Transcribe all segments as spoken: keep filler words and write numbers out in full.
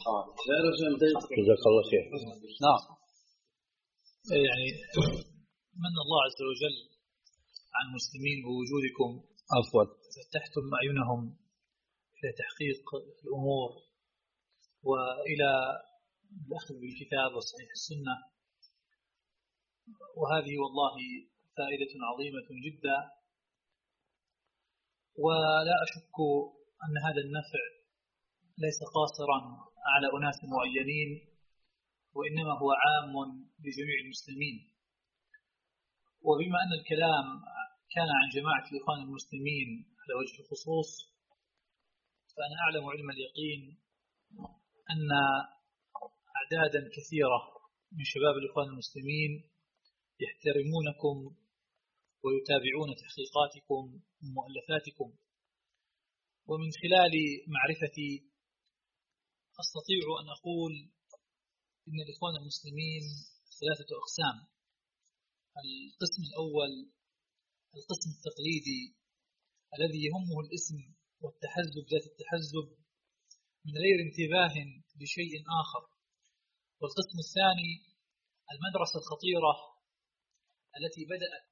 جزاك الله خير. نعم. يعني من الله عز وجل عن المسلمين بوجودكم، عفوا، فتحتم أعينهم إلى تحقيق الأمور وإلى الأخذ بالكتاب وصحيح السنة، وهذه والله فائدة عظيمة جدا، ولا أشك أن هذا النفع ليس قاصرا على أناس معينين، وإنما هو عام لجميع المسلمين. وبما أن الكلام كان عن جماعة الإخوان المسلمين على وجه الخصوص، فأنا أعلم علم اليقين أن أعدادا كثيرة من شباب الإخوان المسلمين يحترمونكم ويتابعون تحقيقاتكم ومؤلفاتكم. ومن خلال معرفتي أستطيع أن أقول إن الإخوان المسلمين ثلاثة أقسام. القسم الأول القسم التقليدي الذي يهمه الاسم والتحزب ذات التحزب من غير انتباه لشيء آخر. والقسم الثاني المدرسة الخطيرة التي بدأت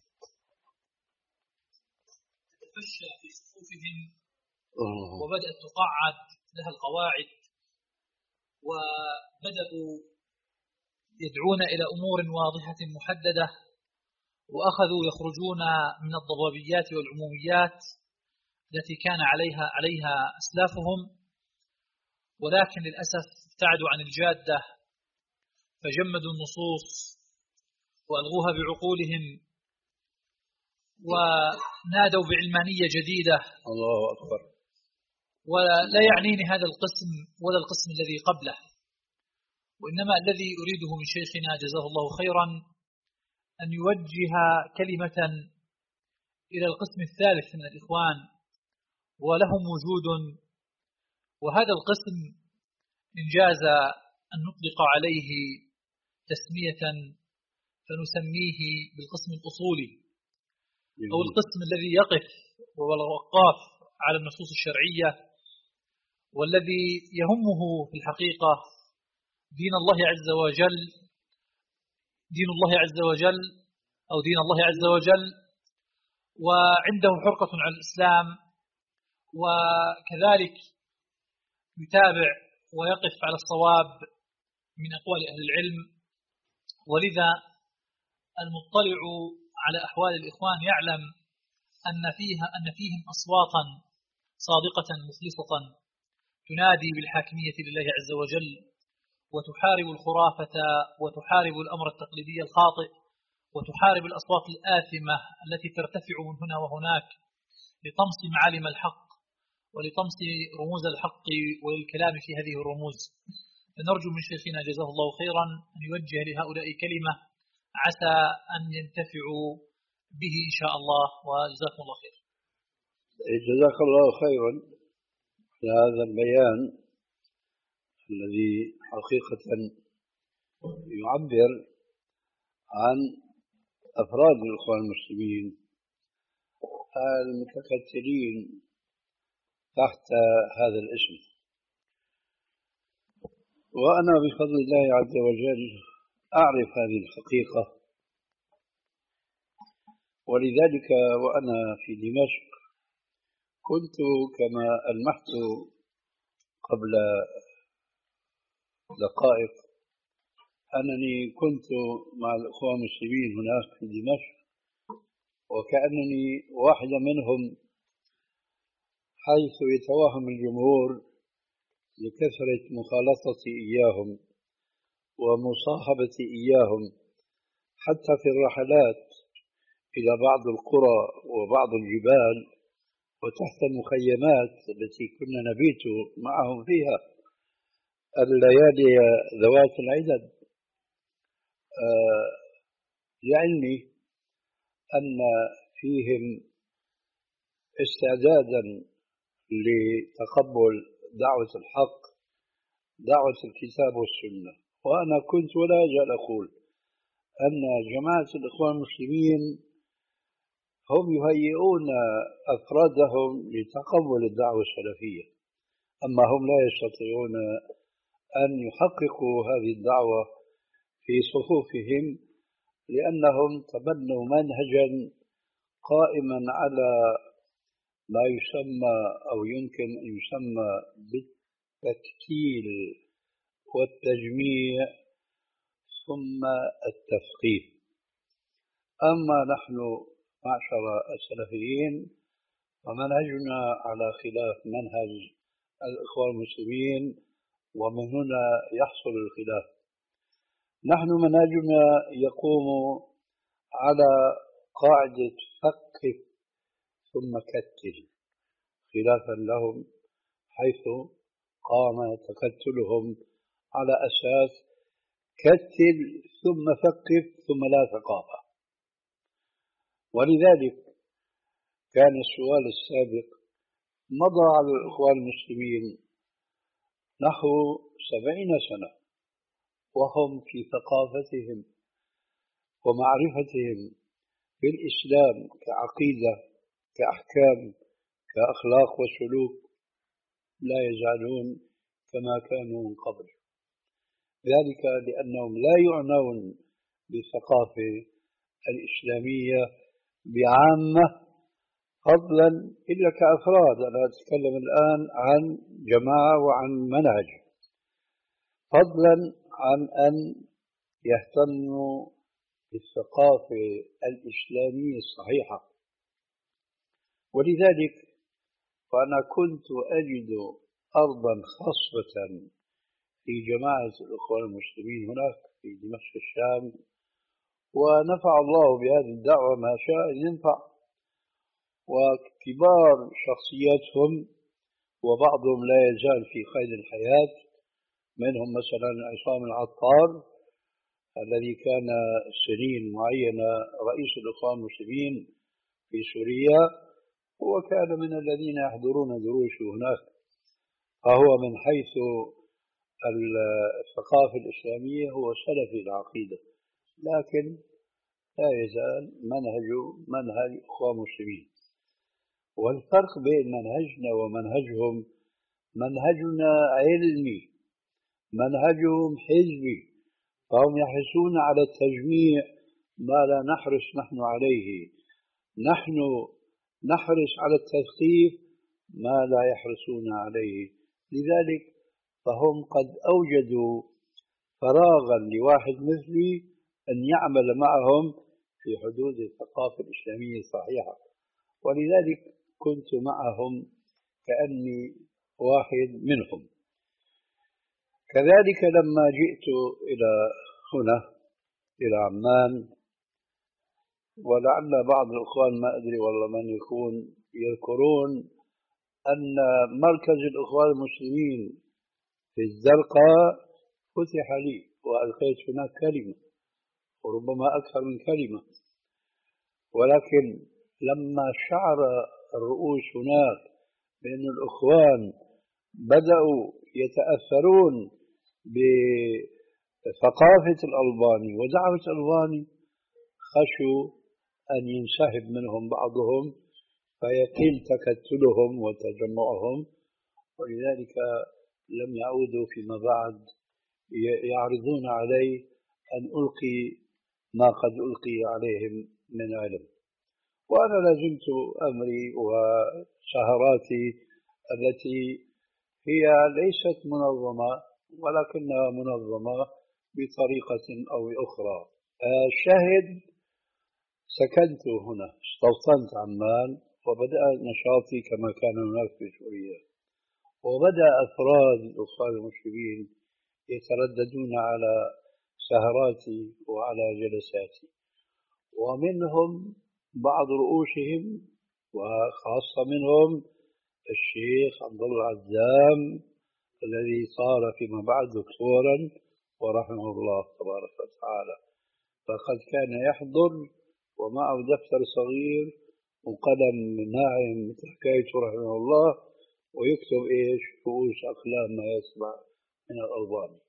تتفشى في صفوفهم وبدأت تقعد لها القواعد، وبدأوا يدعون إلى أمور واضحة محددة، وأخذوا يخرجون من الضبابيات والعموميات التي كان عليها عليها أسلافهم، ولكن للأسف ابتعدوا عن الجادة فجمدوا النصوص وألغوها بعقولهم ونادوا بعلمانية جديدة. الله أكبر. ولا يعنيني هذا القسم ولا القسم الذي قبله، وإنما الذي أريده من شيخنا جزاه الله خيرا أن يوجه كلمة إلى القسم الثالث من الإخوان ولهم وجود، وهذا القسم إن جاز أن نطلق عليه تسمية فنسميه بالقسم الأصولي، أو القسم الذي يقف ووقاف على النصوص الشرعية، والذي يهمه في الحقيقة دين الله عز وجل دين الله عز وجل أو دين الله عز وجل، وعنده حرقة على الإسلام، وكذلك يتابع ويقف على الصواب من أقوال أهل العلم. ولذا المطلع على أحوال الإخوان يعلم أن فيها أن فيهم أصواتا صادقة مخلصة تنادي بالحاكمية لله عز وجل، وتحارب الخرافة وتحارب الأمر التقليدي الخاطئ، وتحارب الأصوات الآثمة التي ترتفع من هنا وهناك لطمس معالم الحق ولطمس رموز الحق والكلام في هذه الرموز. فنرجو من شيخنا جزاه الله خيرا أن يوجه لهؤلاء كلمة عسى أن ينتفعوا به إن شاء الله، وجزاكم الله خير. جزاك الله خيرا على هذا البيان الذي حقيقة يعبر عن أفراد الإخوان المسلمين المتكتلين تحت هذا الاسم. وأنا بفضل الله عز وجل أعرف هذه الحقيقة، ولذلك وأنا في دمشق كنت كما ألمحت قبل دقائق أنني كنت مع الإخوان المسلمين هناك في دمشق، وكأنني واحدة منهم، حيث يتوهم الجمهور لكثرة مخالطتي إياهم ومصاحبتي إياهم حتى في الرحلات إلى بعض القرى وبعض الجبال وتحت المخيمات التي كنا نبيت معهم فيها الليالي ذوات العدد، آه لعلمي أن فيهم استعدادا لتقبل دعوة الحق، دعوة الكتاب والسنة. وأنا كنت ولا أزال أقول أن جماعة الإخوان المسلمين هم يهيئون أفرادهم لتقبل الدعوة السلفية، أما هم لا يستطيعون أن يحققوا هذه الدعوة في صفوفهم، لأنهم تبنوا منهجا قائما على ما يسمى أو يمكن أن يسمى بالتكتيل والتجميع ثم التفقيه. أما نحن معشر السلفيين فمنهجنا على خلاف منهج الإخوان المسلمين، ومن هنا يحصل الخلاف. نحن منهجنا يقوم على قاعدة فقه ثم كتل، خلافا لهم حيث قام تكتلهم على أساس كتل ثم ثقف ثم لا ثقافة. ولذلك كان السؤال السابق مضى على الإخوان المسلمين نحو سبعين سنة وهم في ثقافتهم ومعرفتهم بالإسلام كعقيدة كأحكام كأخلاق وسلوك لا يزالون كما كانوا من قبل، ذلك لأنهم لا يعنون بالثقافة الإسلامية بعامة فضلا إلا كأفراد. أنا أتكلم الآن عن جماعة وعن منهج، فضلا عن أن يهتموا بالثقافة الإسلامية الصحيحة. ولذلك فأنا كنت أجد أرضا خصبة في جماعة الإخوان المسلمين هناك في دمشق الشام، ونفع الله بهذه الدعوة ما شاء أن ينفع، وكبار شخصياتهم وبعضهم لا يزال في قيد الحياة، منهم مثلا عصام العطار الذي كان سنين معينة رئيس الإخوان المسلمين في سوريا، هو كان من الذين يحضرون دروسه هناك، فهو من حيث الثقافة الإسلامية هو سلفي العقيدة، لكن لا يزال منهجه منهج إخوان مسلمين. والفرق بين منهجنا ومنهجهم منهجنا علمي، منهجهم حزبي، فهم يحرصون على التجميع ما لا نحرص نحن عليه، نحن نحرص على التثقيف ما لا يحرصون عليه. لذلك فهم قد أوجدوا فراغا لواحد مثلي أن يعمل معهم في حدود الثقافة الإسلامية الصحيحة، ولذلك كنت معهم كأني واحد منهم. كذلك لما جئت إلى هنا إلى عمان، ولعل بعض الإخوان ما أدري والله من يكون يذكرون أن مركز الإخوان المسلمين في الزرقاء فتح لي وألقيت هناك كلمة وربما أكثر من كلمة، ولكن لما شعر الرؤوس هناك بأن الإخوان بدأوا يتأثرون بثقافة الألباني ودعوة الألباني خشوا أن ينسحب منهم بعضهم فيقل تكتلهم وتجمعهم، ولذلك لم يعودوا فيما بعد يعرضون علي أن ألقي ما قد ألقي عليهم من علم. وأنا لازمت أمري وسهراتي التي هي ليست منظمة ولكنها منظمة بطريقة أو أخرى. الشاهد سكنت هنا، استوطنت عمان، وبدأ نشاطي كما كان هناك في سوريا، وبدأ أفراد الإخوان المسلمين يترددون على سهراتي وعلى جلساتي، ومنهم بعض رؤوسهم وخاصة منهم الشيخ عبد الله العزام الذي صار فيما بعد دكتورا ورحمه الله تبارك وتعالى، فقد كان يحضر ومعه دفتر صغير وقلم ناعم مثل حكايته رحمه الله، ويكتب ايش رؤوس اقلام ما يسمع من الألباني.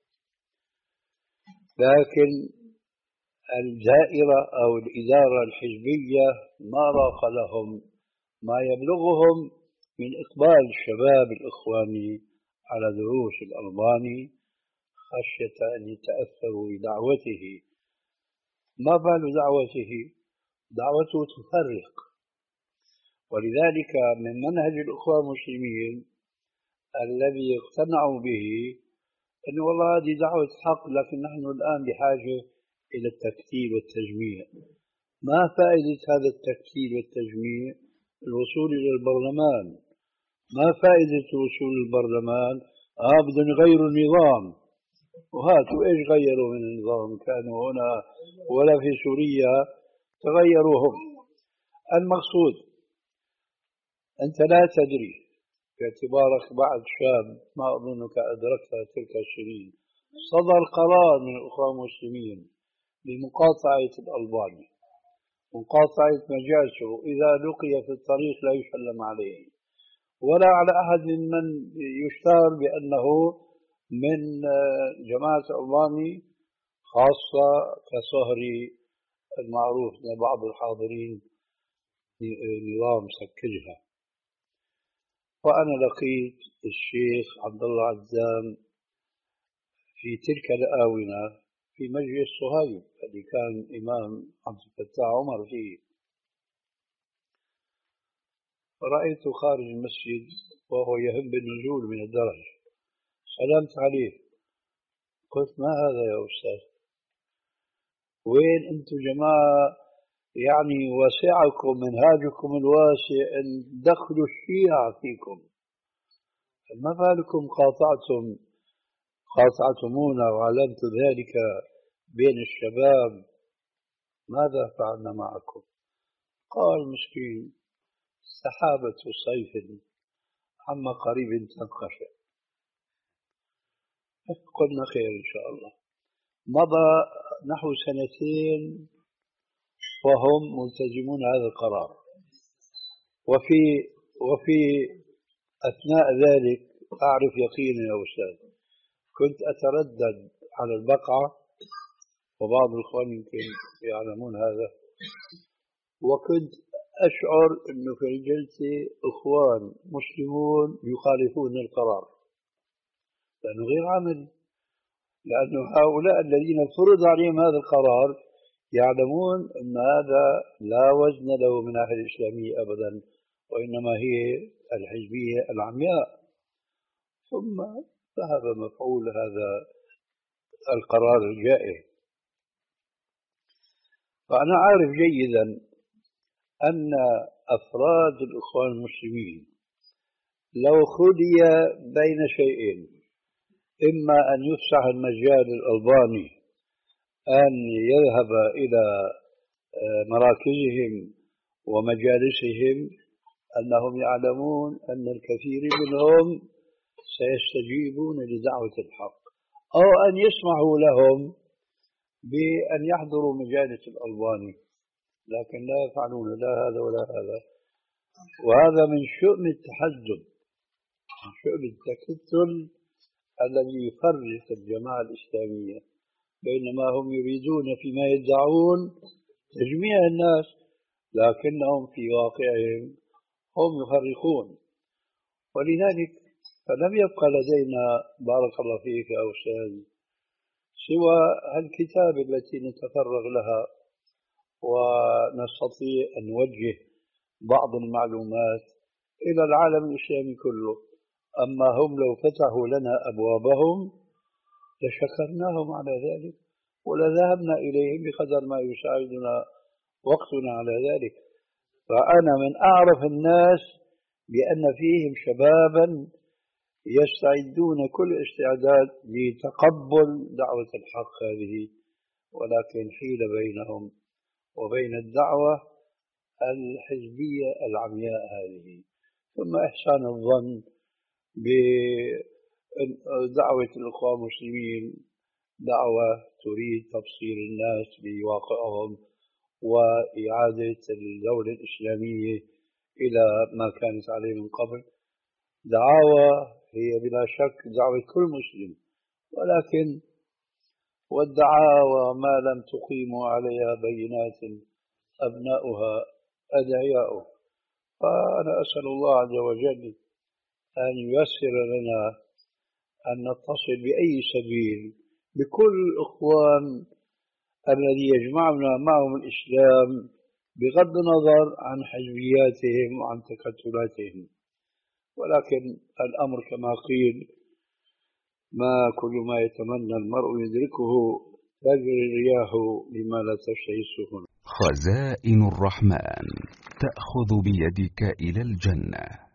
لكن الدائرة أو الإدارة الحزبية ما راق لهم ما يبلغهم من إقبال الشباب الإخواني على دروس الألباني، خشية أن يتأثروا بدعوته. ما بال دعوته؟ دعوته تفرق. ولذلك من منهج الأخوة المسلمين الذي اقتنعوا به أن والله هذه دعوة حق، لكن نحن الآن بحاجة إلى التكتيل والتجميع. ما فائدة هذا التكتيل والتجميع؟ الوصول إلى البرلمان. ما فائدة وصول البرلمان؟ آه بدهم يغيروا النظام. وهاتوا إيش غيروا من النظام؟ كانوا هنا ولا في سوريا تغيروا هم. المقصود أنت لا تدري باعتبارك بعد شاب، ما أظنك أدركت تلك السنين، صدر قرار من الأخوة المسلمين بمقاطعة الألباني، مقاطعة مجالسه، إذا لقي في الطريق لا يسلم عليه ولا على أحد من يشتهر بأنه من جماعة الألباني، خاصة كصهري المعروف لبعض الحاضرين نظام سكجها. وأنا لقيت الشيخ عبد الله عزام في تلك الآونة في مجلس صهيب الذي كان إمام عبد الفتاح عمر فيه، رأيته خارج المسجد وهو يهم بالنزول من الدرج، سلمت عليه قلت ما هذا يا أستاذ؟ وين أنتم جماعة يعني وسعكم منهاجكم الواسع أن تدخلوا الشيعة فيكم، ما بالكم قاطعتم قاطعتمونا وعلمت ذلك بين الشباب، ماذا فعلنا معكم؟ قال مسكين سحابة صيف عما قريب تنقشع. قلنا خير إن شاء الله. مضى نحو سنتين وهم ملتزمون هذا القرار، وفي وفي أثناء ذلك أعرف يقينا يا أستاذ كنت أتردد على البقعة، وبعض الإخوان يمكن يعلمون هذا، وكنت أشعر أنه في الجلسة إخوان مسلمون يخالفون القرار لأنه غير عمل، لأن هؤلاء الذين فرض عليهم هذا القرار يعلمون أن هذا لا وزن له من الناحية الإسلامية أبدا، وإنما هي الحزبية العمياء. ثم ذهب مفعول هذا القرار الجائر. فأنا عارف جيدا أن أفراد الإخوان المسلمين لو خلي بين شيئين، إما أن يفسح المجال الألباني أن يذهب إلى مراكزهم ومجالسهم، أنهم يعلمون أن الكثير منهم سيستجيبون لدعوة الحق، أو أن يسمحوا لهم بأن يحضروا مجالس الألباني، لكن لا يفعلون لا هذا ولا هذا. وهذا من شؤم التحزب، من شؤم التكتل الذي يفرق الجماعة الإسلامية، بينما هم يريدون فيما يدعون تجميع الناس، لكنهم في واقعهم هم يفرقون. ولذلك فلم يبقى لدينا بارك الله فيك يا أستاذ سوى الكتاب التي نتفرغ لها ونستطيع أن نوجه بعض المعلومات إلى العالم الإسلامي كله. أما هم لو فتحوا لنا أبوابهم لشكرناهم على ذلك ولذهبنا إليهم بقدر ما يساعدنا وقتنا على ذلك. فأنا من أعرف الناس بأن فيهم شبابا يستعدون كل استعداد لتقبل دعوة الحق هذه، ولكن حيل بينهم وبين الدعوة الحزبية العمياء هذه. ثم إحسان الظن بدعوة الأخوة المسلمين دعوة تريد تبصير الناس بواقعهم وإعادة الدولة الإسلامية إلى ما كانت عليه من قبل. دعاوى هي بلا شك دعوة كل مسلم، ولكن والدعاوى ما لم تقيموا عليها بينات أبناؤها أدعياؤه. فأنا أسأل الله عز وجل أن ييسر لنا أن نتصل بأي سبيل بكل الإخوان الذي يجمعنا معهم الإسلام بغض النظر عن حزبياتهم وعن تكتلاتهم. ولكن الأمر كما قيل ما كل ما يتمنى المرء يدركه، تجري الرياح بما لا تشتهي السفن. خزائن الرحمن تأخذ بيدك إلى الجنة.